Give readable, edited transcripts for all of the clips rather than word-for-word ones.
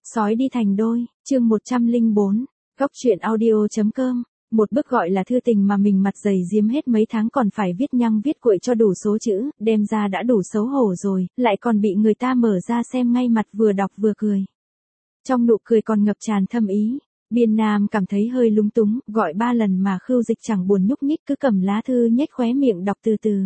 Sói đi thành đôi, chương 104, góc truyện audio.com. Một bức gọi là thư tình mà mình mặt dày diếm hết mấy tháng còn phải viết nhăng viết cuội cho đủ số chữ, đem ra đã đủ xấu hổ rồi, lại còn bị người ta mở ra xem ngay mặt vừa đọc vừa cười. Trong nụ cười còn ngập tràn thâm ý, Biên Nam cảm thấy hơi lúng túng, gọi 3 lần mà Khưu Dịch chẳng buồn nhúc nhích cứ cầm lá thư nhếch khóe miệng đọc từ từ.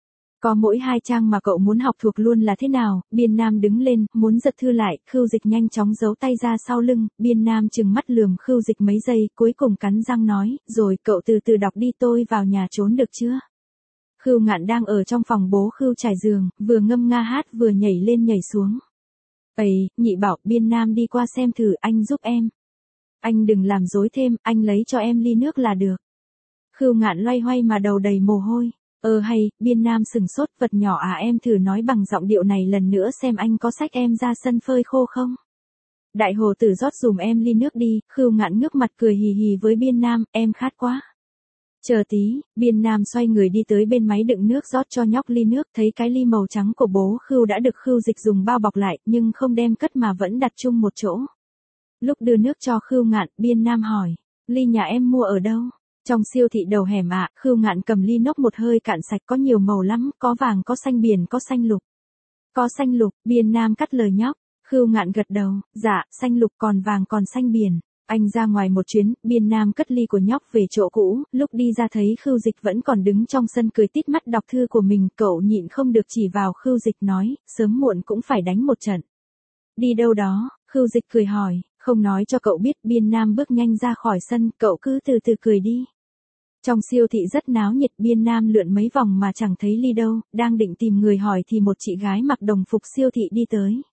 Có mỗi 2 trang mà cậu muốn học thuộc luôn là thế nào? Biên Nam đứng lên, muốn giật thư lại, Khưu Dịch nhanh chóng giấu tay ra sau lưng, Biên Nam trừng mắt lườm Khưu Dịch mấy giây, cuối cùng cắn răng nói, rồi cậu từ từ đọc đi, tôi vào nhà trốn được chưa? Khưu Ngạn đang ở trong phòng bố Khưu trải giường, vừa ngâm nga hát vừa nhảy lên nhảy xuống. Ây, nhị bảo, Biên Nam đi qua xem thử, anh giúp em. Anh đừng làm dối thêm, anh lấy cho em ly nước là được. Khưu Ngạn loay hoay mà đầu đầy mồ hôi. Hay, Biên Nam sừng sốt, vật nhỏ à, em thử nói bằng giọng điệu này lần nữa xem anh có xách em ra sân phơi khô không. Đại hồ tử rót dùm em ly nước đi. Khưu Ngạn ngước mặt cười hì hì với Biên Nam, em khát quá. Chờ tí, Biên Nam xoay người đi tới bên máy đựng nước rót cho nhóc ly nước, thấy cái ly màu trắng của bố Khưu đã được Khưu Dịch dùng bao bọc lại, nhưng không đem cất mà vẫn đặt chung một chỗ. Lúc đưa nước cho Khưu Ngạn, Biên Nam hỏi, ly nhà em mua ở đâu? Trong siêu thị đầu hẻm ạ. Khưu Ngạn cầm ly nốc một hơi cạn sạch, có nhiều màu lắm, có vàng, có xanh biển, có xanh lục. Có xanh lục, Biên Nam cắt lời nhóc. Khưu Ngạn gật đầu, dạ, xanh lục còn vàng còn xanh biển. Anh ra ngoài một chuyến, Biên Nam cất ly của nhóc về chỗ cũ, lúc đi ra thấy Khưu Dịch vẫn còn đứng trong sân cười tít mắt đọc thư của mình, cậu nhịn không được chỉ vào Khưu Dịch nói, sớm muộn cũng phải đánh một trận. Đi đâu đó? Khưu Dịch cười hỏi, không nói cho cậu biết. Biên Nam bước nhanh ra khỏi sân, cậu cứ từ từ cười đi. Trong siêu thị rất náo nhiệt, Biên Nam lượn mấy vòng mà chẳng thấy ly đâu, đang định tìm người hỏi thì một chị gái mặc đồng phục siêu thị đi tới.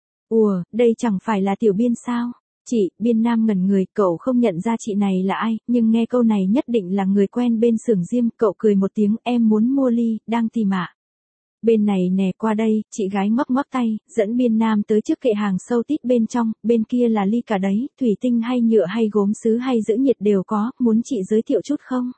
Ủa, đây chẳng phải là Tiểu Biên sao? Chị, Biên Nam ngẩn người, cậu không nhận ra chị này là ai, nhưng nghe câu này nhất định là người quen bên xưởng diêm, cậu cười một tiếng, em muốn mua ly, đang tìm ạ. Bên này nè, qua đây, chị gái ngoắc ngoắc tay, dẫn Biên Nam tới trước kệ hàng sâu tít bên trong, bên kia là ly cả đấy, thủy tinh hay nhựa hay gốm sứ hay giữ nhiệt đều có, muốn chị giới thiệu chút không?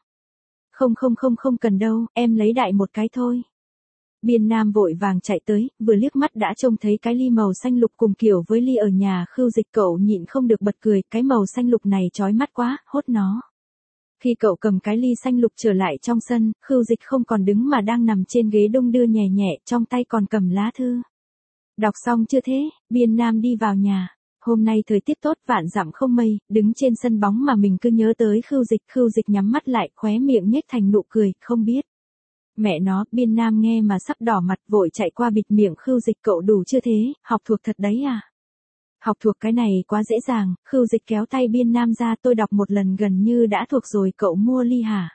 Không cần đâu, em lấy đại một cái thôi. Biên Nam vội vàng chạy tới, vừa liếc mắt đã trông thấy cái ly màu xanh lục cùng kiểu với ly ở nhà Khưu Dịch, cậu nhịn không được bật cười, cái màu xanh lục này chói mắt quá, hốt nó. Khi cậu cầm cái ly xanh lục trở lại trong sân, Khưu Dịch không còn đứng mà đang nằm trên ghế đung đưa nhẹ nhẹ, trong tay còn cầm lá thư. Đọc xong chưa thế? Biên Nam đi vào nhà. Hôm nay thời tiết tốt, vạn dặm không mây, đứng trên sân bóng mà mình cứ nhớ tới Khưu Dịch nhắm mắt lại, khóe miệng nhếch thành nụ cười, không biết. Mẹ nó, Biên Nam nghe mà sắp đỏ mặt, vội chạy qua bịt miệng Khưu Dịch, cậu đủ chưa thế, học thuộc thật đấy à? Học thuộc cái này quá dễ dàng. Khưu Dịch kéo tay Biên Nam ra, tôi đọc một lần gần như đã thuộc rồi, cậu mua ly hả?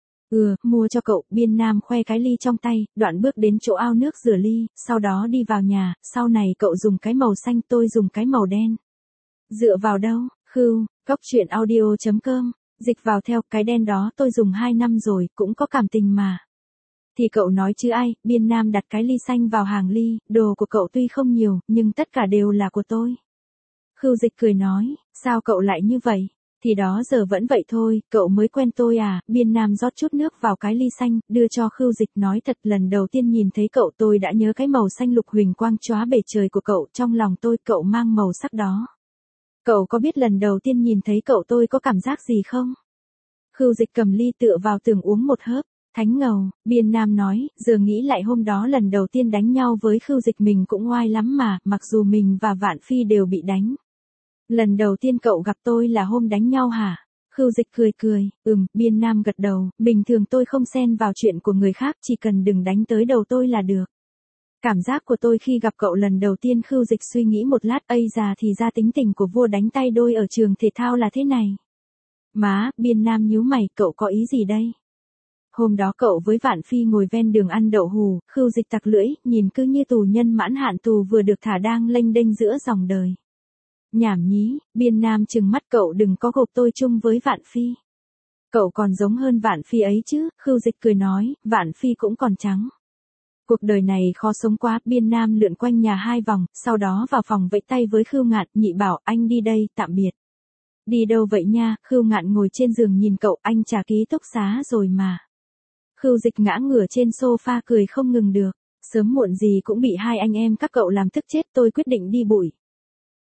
Mua cho cậu. Biên Nam khoe cái ly trong tay, đoạn bước đến chỗ ao nước rửa ly, sau đó đi vào nhà, sau này cậu dùng cái màu xanh, tôi dùng cái màu đen. Dựa vào đâu? Khưu, góc truyện audio.com, dịch vào theo, cái đen đó tôi dùng 2 năm rồi, cũng có cảm tình mà. Thì cậu nói chứ ai? Biên Nam đặt cái ly xanh vào hàng ly, đồ của cậu tuy không nhiều, nhưng tất cả đều là của tôi. Khưu Dịch cười nói, sao cậu lại như vậy? Thì đó giờ vẫn vậy thôi, cậu mới quen tôi à? Biên Nam rót chút nước vào cái ly xanh, đưa cho Khưu Dịch, nói thật, lần đầu tiên nhìn thấy cậu tôi đã nhớ cái màu xanh lục huỳnh quang chóa bể trời của cậu, trong lòng tôi cậu mang màu sắc đó. Cậu có biết lần đầu tiên nhìn thấy cậu tôi có cảm giác gì không? Khưu Dịch cầm ly tựa vào tường uống một hớp. Thánh ngầu. Biên Nam nói, giờ nghĩ lại hôm đó lần đầu tiên đánh nhau với Khưu Dịch mình cũng oai lắm mà, mặc dù mình và Vạn Phi đều bị đánh. Lần đầu tiên cậu gặp tôi là hôm đánh nhau hả? Khưu Dịch cười, Biên Nam gật đầu, bình thường tôi không xen vào chuyện của người khác, chỉ cần đừng đánh tới đầu tôi là được. Cảm giác của tôi khi gặp cậu lần đầu tiên. Khưu Dịch suy nghĩ một lát, già thì ra tính tình của vua đánh tay đôi ở trường thể thao là thế này. Má, Biên Nam nhíu mày, cậu có ý gì đây? Hôm đó cậu với Vạn Phi ngồi ven đường ăn đậu hù, Khưu Dịch tặc lưỡi, nhìn cứ như tù nhân mãn hạn tù vừa được thả đang lênh đênh giữa dòng đời. Nhảm nhí. Biên Nam trừng mắt, cậu đừng có gộp tôi chung với Vạn Phi. Cậu còn giống hơn Vạn Phi ấy chứ. Khưu Dịch cười nói, Vạn Phi cũng còn trắng. Cuộc đời này khó sống quá. Biên Nam lượn quanh nhà 2 vòng, sau đó vào phòng vẫy tay với Khưu Ngạn, nhị bảo, anh đi đây, tạm biệt. Đi đâu vậy nha? Khưu Ngạn ngồi trên giường nhìn cậu, anh trả ký túc xá rồi mà. Khưu Dịch ngã ngửa trên sofa cười không ngừng được. Sớm muộn gì cũng bị 2 anh em các cậu làm tức chết, tôi quyết định đi bụi.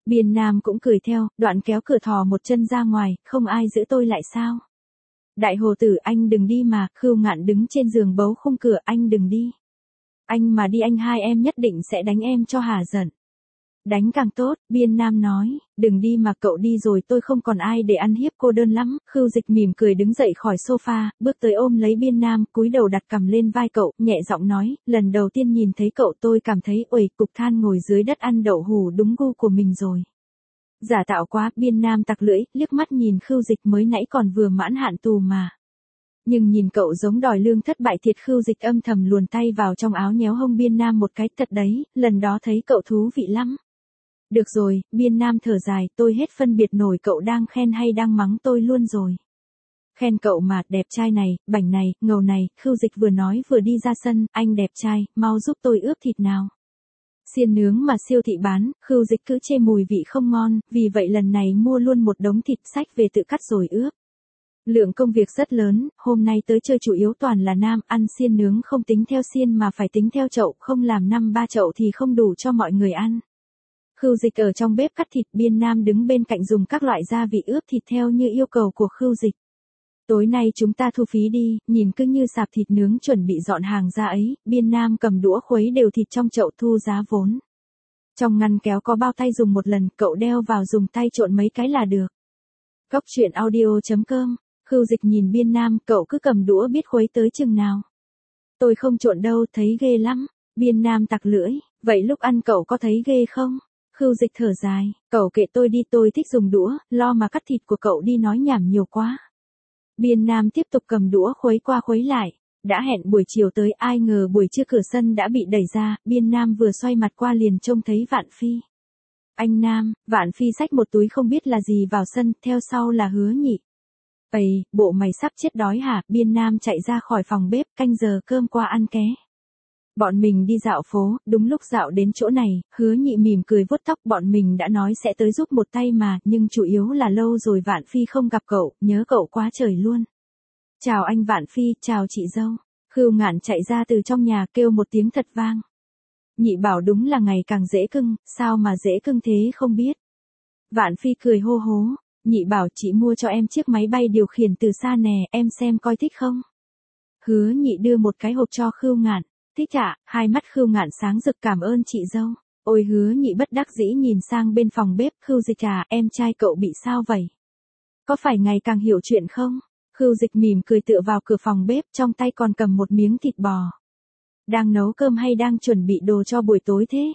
Biên Nam cũng cười theo, đoạn kéo cửa thò một chân ra ngoài, không ai giữ tôi lại sao? Đại hồ tử anh đừng đi mà, Khưu Ngạn đứng trên giường bấu khung cửa, anh đừng đi. Anh mà đi anh hai em nhất định sẽ đánh em cho hả giận. Đánh càng tốt, Biên Nam nói, đừng đi mà cậu đi rồi tôi không còn ai để ăn hiếp cô đơn lắm. Khưu Dịch mỉm cười đứng dậy khỏi sofa, bước tới ôm lấy Biên Nam, cúi đầu đặt cằm lên vai cậu, nhẹ giọng nói, lần đầu tiên nhìn thấy cậu tôi cảm thấy uầy, cục than ngồi dưới đất ăn đậu hù đúng gu của mình rồi. Giả tạo quá, Biên Nam tặc lưỡi, liếc mắt nhìn Khưu Dịch mới nãy còn vừa mãn hạn tù mà. Nhưng nhìn cậu giống đòi lương thất bại thiệt. Khưu Dịch âm thầm luồn tay vào trong áo nhéo hông Biên Nam một cái, thật đấy, lần đó thấy cậu thú vị lắm. Được rồi, Biên Nam thở dài, tôi hết phân biệt nổi cậu đang khen hay đang mắng tôi luôn rồi. Khen cậu mà, đẹp trai này, bảnh này, ngầu này. Khưu Dịch vừa nói vừa đi ra sân, anh đẹp trai, mau giúp tôi ướp thịt nào. Xiên nướng mà siêu thị bán, Khưu Dịch cứ chê mùi vị không ngon, vì vậy lần này mua luôn một đống thịt sách về tự cắt rồi ướp. Lượng công việc rất lớn, hôm nay tới chơi chủ yếu toàn là nam, ăn xiên nướng không tính theo xiên mà phải tính theo chậu, không làm 5-3 chậu thì không đủ cho mọi người ăn. Khưu Dịch ở trong bếp cắt thịt, Biên Nam đứng bên cạnh dùng các loại gia vị ướp thịt theo như yêu cầu của Khưu Dịch. Tối nay chúng ta thu phí đi, nhìn cứ như sạp thịt nướng chuẩn bị dọn hàng ra ấy. Biên Nam cầm đũa khuấy đều thịt trong chậu thu giá vốn. Trong ngăn kéo có bao tay dùng một lần, cậu đeo vào dùng tay trộn mấy cái là được. Cóc truyện audio.com. Khưu Dịch nhìn Biên Nam, cậu cứ cầm đũa biết khuấy tới chừng nào. Tôi không trộn đâu, thấy ghê lắm. Biên Nam tặc lưỡi, vậy lúc ăn cậu có thấy ghê không? Khưu Dịch thở dài, cậu kệ tôi đi, tôi thích dùng đũa, lo mà cắt thịt của cậu đi, nói nhảm nhiều quá. Biên Nam tiếp tục cầm đũa khuấy qua khuấy lại. Đã hẹn buổi chiều tới, ai ngờ buổi trưa cửa sân đã bị đẩy ra, Biên Nam vừa xoay mặt qua liền trông thấy Vạn Phi. Anh Nam, Vạn Phi xách một túi không biết là gì vào sân, theo sau là Hứa Nhị. Ây, bộ mày sắp chết đói hả? Biên Nam chạy ra khỏi phòng bếp, canh giờ cơm qua ăn ké. Bọn mình đi dạo phố, đúng lúc dạo đến chỗ này, Hứa Nhị mỉm cười vuốt tóc, bọn mình đã nói sẽ tới giúp một tay mà, nhưng chủ yếu là lâu rồi Vạn Phi không gặp cậu, nhớ cậu quá trời luôn. Chào anh Vạn Phi, chào chị dâu. Khưu Ngạn chạy ra từ trong nhà kêu một tiếng thật vang. Nhị bảo đúng là ngày càng dễ cưng, sao mà dễ cưng thế không biết. Vạn Phi cười hô hố, Nhị bảo chị mua cho em chiếc máy bay điều khiển từ xa nè, em xem coi thích không. Hứa Nhị đưa một cái hộp cho Khưu Ngạn. Thích ạ, hai mắt Khưu Ngạn sáng rực, cảm ơn chị dâu. Ôi Hứa Nhị bất đắc dĩ nhìn sang bên phòng bếp, Khưu Dịch à, em trai cậu bị sao vậy? Có phải ngày càng hiểu chuyện không? Khưu Dịch mỉm cười tựa vào cửa phòng bếp, trong tay còn cầm một miếng thịt bò. Đang nấu cơm hay đang chuẩn bị đồ cho buổi tối thế?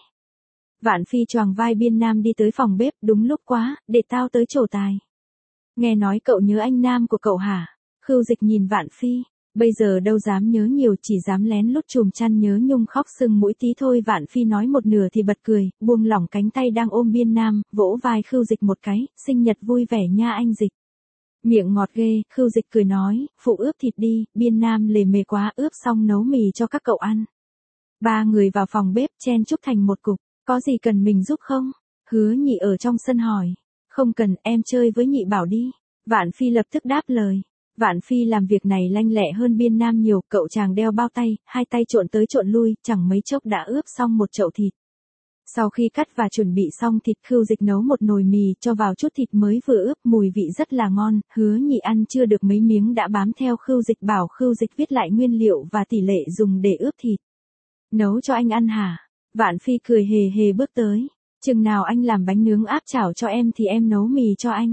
Vạn Phi choàng vai Biên Nam đi tới phòng bếp, đúng lúc quá, để tao tới trổ tài. Nghe nói cậu nhớ anh Nam của cậu hả? Khưu Dịch nhìn Vạn Phi. Bây giờ đâu dám nhớ nhiều, chỉ dám lén lút chùm chăn nhớ nhung khóc sưng mũi tí thôi. Vạn Phi nói một nửa thì bật cười, buông lỏng cánh tay đang ôm Biên Nam, vỗ vai Khưu Dịch một cái, sinh nhật vui vẻ nha anh Dịch. Miệng ngọt ghê, Khưu Dịch cười nói, phụ ướp thịt đi, Biên Nam lề mề quá, ướp xong nấu mì cho các cậu ăn. Ba người vào phòng bếp chen chúc thành một cục, có gì cần mình giúp không? Hứa Nhị ở trong sân hỏi, không cần, em chơi với Nhị bảo đi. Vạn Phi lập tức đáp lời. Vạn Phi làm việc này lanh lẹ hơn Biên Nam nhiều, cậu chàng đeo bao tay, hai tay trộn tới trộn lui, chẳng mấy chốc đã ướp xong một chậu thịt. Sau khi cắt và chuẩn bị xong thịt, Khưu Dịch nấu một nồi mì, cho vào chút thịt mới vừa ướp, mùi vị rất là ngon. Hứa Nhị ăn chưa được mấy miếng đã bám theo Khưu Dịch, bảo Khưu Dịch viết lại nguyên liệu và tỷ lệ dùng để ướp thịt. Nấu cho anh ăn hả? Vạn Phi cười hề hề bước tới. Chừng nào anh làm bánh nướng áp chảo cho em thì em nấu mì cho anh.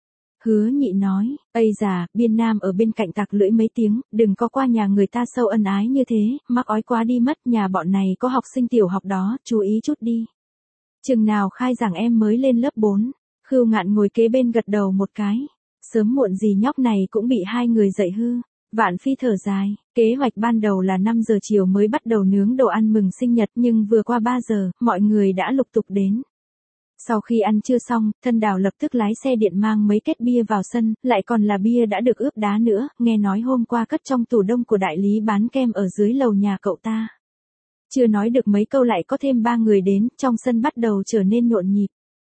Hứa Nhị nói, ây già, Biên Nam ở bên cạnh tặc lưỡi mấy tiếng, đừng có qua nhà người ta sâu ân ái như thế, mắc ói quá đi mất, nhà bọn này có học sinh tiểu học đó, chú ý chút đi. Chừng nào khai giảng em mới lên lớp 4, Khưu Ngạn ngồi kế bên gật đầu một cái, sớm muộn gì nhóc này cũng bị hai người dạy hư. Vạn Phi thở dài, kế hoạch ban đầu là 5 giờ chiều mới bắt đầu nướng đồ ăn mừng sinh nhật, nhưng vừa qua 3 giờ, mọi người đã lục tục đến. Sau khi ăn trưa xong, Thân Đào lập tức lái xe điện mang mấy két bia vào sân, lại còn là bia đã được ướp đá nữa, nghe nói hôm qua cất trong tủ đông của đại lý bán kem ở dưới lầu nhà cậu ta. Chưa nói được mấy câu lại có thêm 3 người đến, trong sân bắt đầu trở nên nhộn nhịp.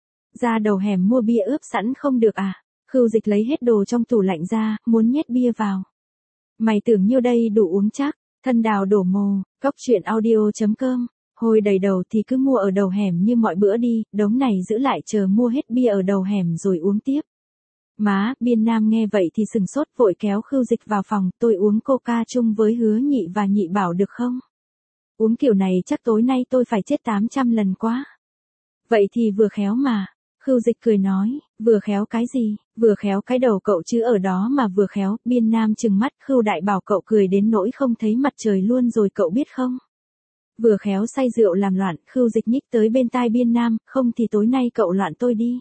Ra đầu hẻm mua bia ướp sẵn không được à? Khưu Dịch lấy hết đồ trong tủ lạnh ra, muốn nhét bia vào. Mày tưởng nhiêu đây đủ uống chắc? Thân Đào đổ mồ. Cóc truyện audio.com Hôi đầy đầu thì cứ mua ở đầu hẻm như mọi bữa đi, đống này giữ lại chờ mua hết bia ở đầu hẻm rồi uống tiếp. Má, Biên Nam nghe vậy thì sừng sốt vội kéo Khưu Dịch vào phòng, tôi uống coca chung với Hứa Nhị và Nhị Bảo được không? Uống kiểu này chắc tối nay tôi phải chết 800 lần quá. Vậy thì vừa khéo mà. Khưu Dịch cười nói, vừa khéo cái gì, vừa khéo cái đầu cậu chứ ở đó mà vừa khéo. Biên Nam trừng mắt, Khưu Đại Bảo cậu cười đến nỗi không thấy mặt trời luôn rồi cậu biết không? Vừa khéo say rượu làm loạn, Khưu Dịch nhích tới bên tai Biên Nam, không thì tối nay cậu loạn tôi đi.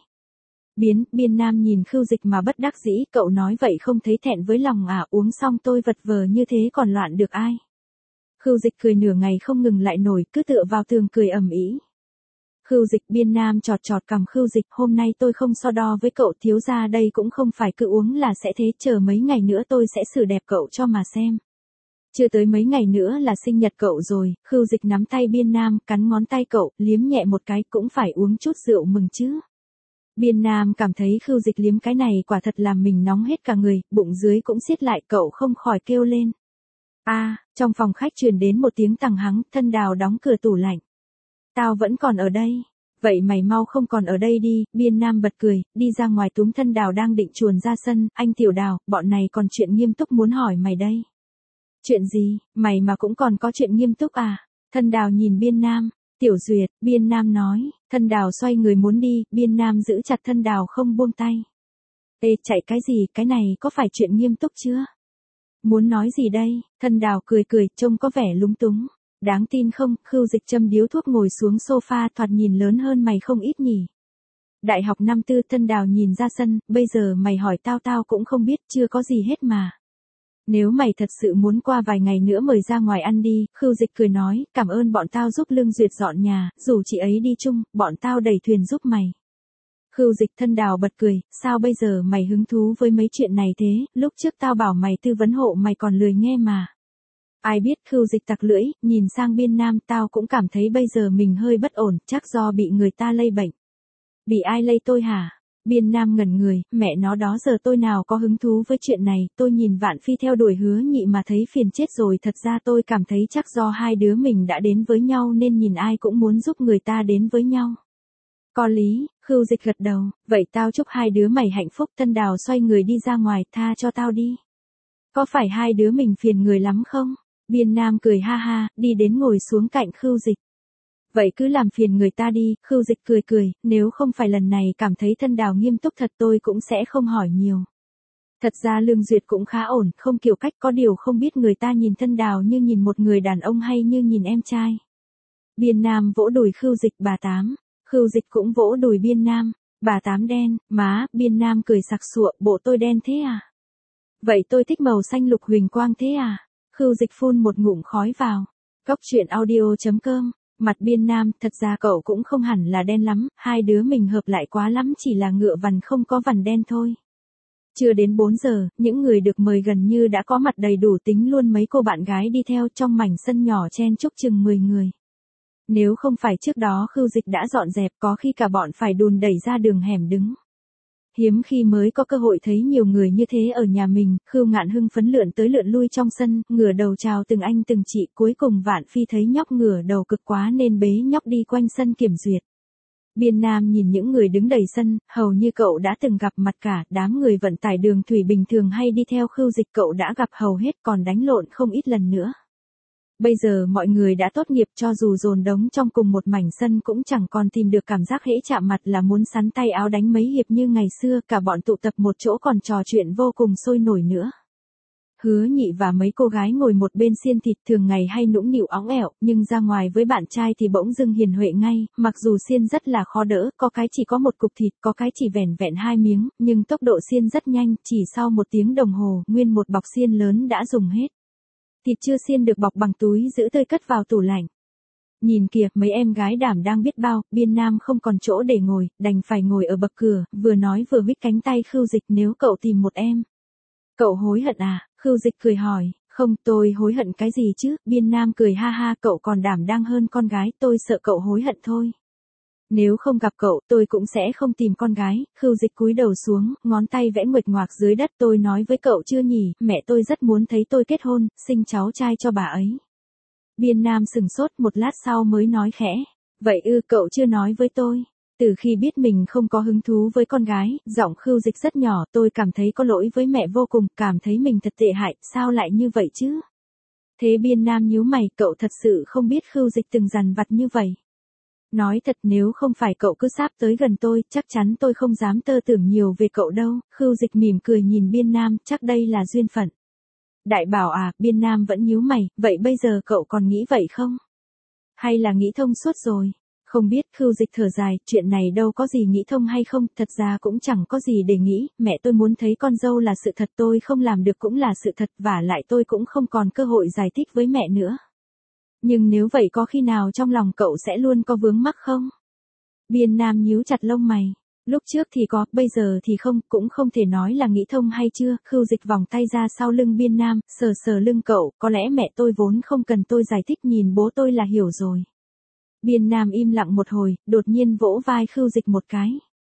Biên Nam nhìn Khưu Dịch mà bất đắc dĩ, cậu nói vậy không thấy thẹn với lòng à, uống xong tôi vật vờ như thế còn loạn được ai. Khưu Dịch cười nửa ngày không ngừng lại nổi, cứ tựa vào tường cười ầm ĩ. Khưu Dịch, Biên Nam chọt chọt cằm Khưu Dịch, hôm nay tôi không so đo với cậu, thiếu gia đây cũng không phải cứ uống là sẽ thế, chờ mấy ngày nữa tôi sẽ xử đẹp cậu cho mà xem. Chưa tới mấy ngày nữa là sinh nhật cậu rồi. Khưu Dịch nắm tay Biên Nam, cắn ngón tay cậu, liếm nhẹ một cái, cũng phải uống chút rượu mừng chứ. Biên Nam cảm thấy Khưu Dịch liếm cái này quả thật làm mình nóng hết cả người, bụng dưới cũng siết lại, cậu không khỏi kêu lên. Trong phòng khách truyền đến một tiếng tằng hắng, Thân Đào đóng cửa tủ lạnh. Tao vẫn còn ở đây. Vậy mày mau không còn ở đây đi. Biên Nam bật cười, đi ra ngoài túm Thân Đào đang định chuồn ra sân, anh Tiểu Đào, bọn này còn chuyện nghiêm túc muốn hỏi mày đây. Chuyện gì, mày mà cũng còn có chuyện nghiêm túc à? Thân Đào nhìn Biên Nam. Tiểu Duyệt, Biên Nam nói. Thân Đào xoay người muốn đi, Biên Nam giữ chặt Thân Đào không buông tay. Ê, chạy cái gì, cái này có phải chuyện nghiêm túc chưa? Muốn nói gì đây? Thân Đào cười cười, trông có vẻ lúng túng. Đáng tin không, Khưu Dịch châm điếu thuốc ngồi xuống sofa, thoạt nhìn lớn hơn mày không ít nhỉ. Đại học năm tư. Thân Đào nhìn ra sân, bây giờ mày hỏi tao cũng không biết, chưa có gì hết mà. Nếu mày thật sự muốn qua vài ngày nữa mời ra ngoài ăn đi. Khưu Dịch cười nói, cảm ơn bọn tao giúp Lương Duyệt dọn nhà, dù chị ấy đi chung, bọn tao đẩy thuyền giúp mày. Khưu Dịch. Thân Đào bật cười, sao bây giờ mày hứng thú với mấy chuyện này thế, lúc trước tao bảo mày tư vấn hộ mày còn lười nghe mà. Ai biết. Khưu Dịch tặc lưỡi, nhìn sang Biên Nam, tao cũng cảm thấy bây giờ mình hơi bất ổn, chắc do bị người ta lây bệnh. Bị ai lây tôi hả? Biên Nam ngẩn người, mẹ nó đó giờ tôi nào có hứng thú với chuyện này, tôi nhìn Vạn Phi theo đuổi Hứa Nhị mà thấy phiền chết rồi, thật ra tôi cảm thấy chắc do hai đứa mình đã đến với nhau nên nhìn ai cũng muốn giúp người ta đến với nhau. Có lý. Khưu Dịch gật đầu, vậy tao chúc hai đứa mày hạnh phúc. Thân Đào xoay người đi ra ngoài, tha cho tao đi. Có phải hai đứa mình phiền người lắm không? Biên Nam cười ha ha, đi đến ngồi xuống cạnh Khưu Dịch. Vậy cứ làm phiền người ta đi. Khưu Dịch cười cười, nếu không phải lần này cảm thấy Thân Đào nghiêm túc thật tôi cũng sẽ không hỏi nhiều. Thật ra Lương Duyệt cũng khá ổn, không kiểu cách, có điều không biết người ta nhìn Thân Đào như nhìn một người đàn ông hay như nhìn em trai. Biên Nam vỗ đùi Khưu Dịch, bà Tám. Khưu Dịch cũng vỗ đùi Biên Nam, bà Tám đen, má. Biên Nam cười sặc sụa, bộ tôi đen thế à? Vậy tôi thích màu xanh lục huỳnh quang thế à? Khưu Dịch phun một ngụm khói vào. Góc truyện audio.com. Mặt Biên Nam, thật ra cậu cũng không hẳn là đen lắm, hai đứa mình hợp lại quá lắm, chỉ là ngựa vằn không có vằn đen thôi. Chưa đến 4 giờ, những người được mời gần như đã có mặt đầy đủ, tính luôn mấy cô bạn gái đi theo, trong mảnh sân nhỏ chen chúc chừng 10 người. Nếu không phải trước đó Khưu Dịch đã dọn dẹp, có khi cả bọn phải đùn đẩy ra đường hẻm đứng. Hiếm khi mới có cơ hội thấy nhiều người như thế ở nhà mình. Khưu Ngạn hưng phấn lượn tới lượn lui trong sân, ngửa đầu chào từng anh từng chị, cuối cùng Vạn Phi thấy nhóc ngửa đầu cực quá nên bế nhóc đi quanh sân kiểm duyệt. Biên Nam nhìn những người đứng đầy sân, hầu như cậu đã từng gặp mặt cả, đám người vận tải đường thủy bình thường hay đi theo Khưu Dịch cậu đã gặp hầu hết, còn đánh lộn không ít lần nữa. Bây giờ mọi người đã tốt nghiệp, cho dù dồn đống trong cùng một mảnh sân cũng chẳng còn tìm được cảm giác hễ chạm mặt là muốn sắn tay áo đánh mấy hiệp như ngày xưa, cả bọn tụ tập một chỗ còn trò chuyện vô cùng sôi nổi nữa. Hứa Nhị và mấy cô gái ngồi một bên xiên thịt, thường ngày hay nũng nịu óng ẻo, nhưng ra ngoài với bạn trai thì bỗng dưng hiền huệ ngay, mặc dù xiên rất là khó đỡ, có cái chỉ có một cục thịt, có cái chỉ vẻn vẹn 2 miếng, nhưng tốc độ xiên rất nhanh, chỉ sau 1 tiếng đồng hồ, nguyên một bọc xiên lớn đã dùng hết. Thịt chưa xiên được bọc bằng túi giữ tươi cất vào tủ lạnh. Nhìn kìa, mấy em gái đảm đang biết bao. Biên Nam không còn chỗ để ngồi, đành phải ngồi ở bậc cửa, vừa nói vừa huých cánh tay Khưu Dịch, nếu cậu tìm một em. Cậu hối hận à? Khưu Dịch cười hỏi, không, tôi hối hận cái gì chứ? Biên Nam cười ha ha, cậu còn đảm đang hơn con gái, tôi sợ cậu hối hận thôi. Nếu không gặp cậu, tôi cũng sẽ không tìm con gái. Khưu Dịch cúi đầu xuống, ngón tay vẽ nguệch ngoạc dưới đất, tôi nói với cậu chưa nhỉ, mẹ tôi rất muốn thấy tôi kết hôn, sinh cháu trai cho bà ấy. Biên Nam sừng sốt một lát sau mới nói khẽ. Vậy cậu chưa nói với tôi. Từ khi biết mình không có hứng thú với con gái, giọng Khưu Dịch rất nhỏ, tôi cảm thấy có lỗi với mẹ vô cùng, cảm thấy mình thật tệ hại, sao lại như vậy chứ? Thế Biên Nam nhíu mày, cậu thật sự không biết Khưu Dịch từng dằn vặt như vậy. Nói thật nếu không phải cậu cứ sáp tới gần tôi, chắc chắn tôi không dám tơ tưởng nhiều về cậu đâu. Khưu Dịch mỉm cười nhìn Biên Nam, chắc đây là duyên phận. Đại bảo à, Biên Nam vẫn nhíu mày, vậy bây giờ cậu còn nghĩ vậy không? Hay là nghĩ thông suốt rồi? Không biết. Khưu Dịch thở dài, chuyện này đâu có gì nghĩ thông hay không, thật ra cũng chẳng có gì để nghĩ, mẹ tôi muốn thấy con dâu là sự thật, tôi không làm được cũng là sự thật, vả lại tôi cũng không còn cơ hội giải thích với mẹ nữa. Nhưng nếu vậy có khi nào trong lòng cậu sẽ luôn có vướng mắc không? Biên Nam nhíu chặt lông mày. Lúc trước thì có, bây giờ thì không, cũng không thể nói là nghĩ thông hay chưa. Khưu Dịch vòng tay ra sau lưng Biên Nam, sờ sờ lưng cậu, có lẽ mẹ tôi vốn không cần tôi giải thích, nhìn bố tôi là hiểu rồi. Biên Nam im lặng một hồi, đột nhiên vỗ vai Khưu Dịch một cái.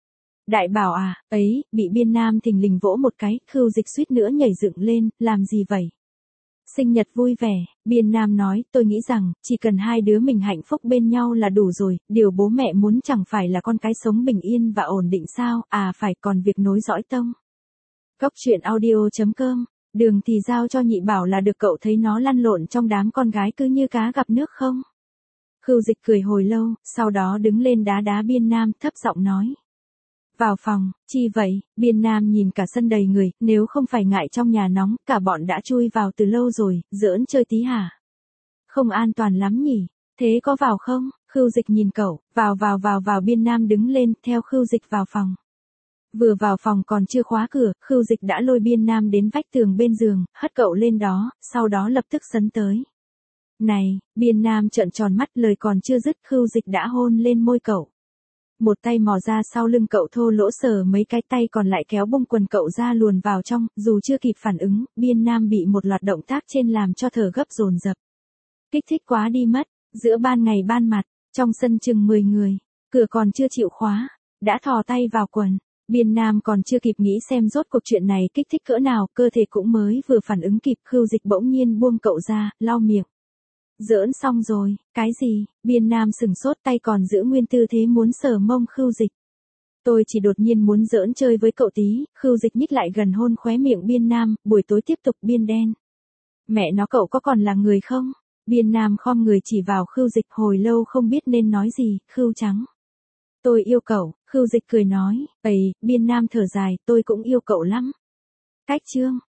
Đại bảo à, ấy, bị Biên Nam thình lình vỗ một cái, Khưu Dịch suýt nữa nhảy dựng lên, làm gì vậy? Sinh nhật vui vẻ, Biên Nam nói, tôi nghĩ rằng, chỉ cần hai đứa mình hạnh phúc bên nhau là đủ rồi, điều bố mẹ muốn chẳng phải là con cái sống bình yên và ổn định sao, à phải còn việc nối dõi tông. Cóc truyện audio.com, đường thì giao cho nhị bảo là được, cậu thấy nó lăn lộn trong đám con gái cứ như cá gặp nước không? Khưu Dịch cười hồi lâu, sau đó đứng lên đá đá Biên Nam, thấp giọng nói. Vào phòng, chi vậy? Biên Nam nhìn cả sân đầy người, nếu không phải ngại trong nhà nóng, cả bọn đã chui vào từ lâu rồi, giỡn chơi tí hả? Không an toàn lắm nhỉ? Thế có vào không? Khưu Dịch nhìn cậu, vào. Biên Nam đứng lên, theo Khưu Dịch vào phòng. Vừa vào phòng còn chưa khóa cửa, Khưu Dịch đã lôi Biên Nam đến vách tường bên giường, hất cậu lên đó, sau đó lập tức sấn tới. Này, Biên Nam trợn tròn mắt, lời còn chưa dứt, Khưu Dịch đã hôn lên môi cậu. Một tay mò ra sau lưng cậu thô lỗ sờ mấy cái, tay còn lại kéo bông quần cậu ra luồn vào trong, dù chưa kịp phản ứng, Biên Nam bị một loạt động tác trên làm cho thở gấp dồn dập. Kích thích quá đi mất, giữa ban ngày ban mặt, trong sân chừng 10 người, cửa còn chưa chịu khóa, đã thò tay vào quần. Biên Nam còn chưa kịp nghĩ xem rốt cuộc chuyện này kích thích cỡ nào, cơ thể cũng mới vừa phản ứng kịp, Khưu Dịch bỗng nhiên buông cậu ra, lau miệng. Giỡn xong rồi, cái gì? Biên Nam sừng sốt, tay còn giữ nguyên tư thế muốn sờ mông Khưu Dịch. Tôi chỉ đột nhiên muốn giỡn chơi với cậu tí. Khưu Dịch nhích lại gần hôn khóe miệng Biên Nam, buổi tối tiếp tục. Biên đen. Mẹ nó, cậu có còn là người không? Biên Nam khom người chỉ vào Khưu Dịch, hồi lâu không biết nên nói gì. Khưu trắng. Tôi yêu cậu. Khưu Dịch cười nói. Ấy, Biên Nam thở dài, tôi cũng yêu cậu lắm. Cách chương.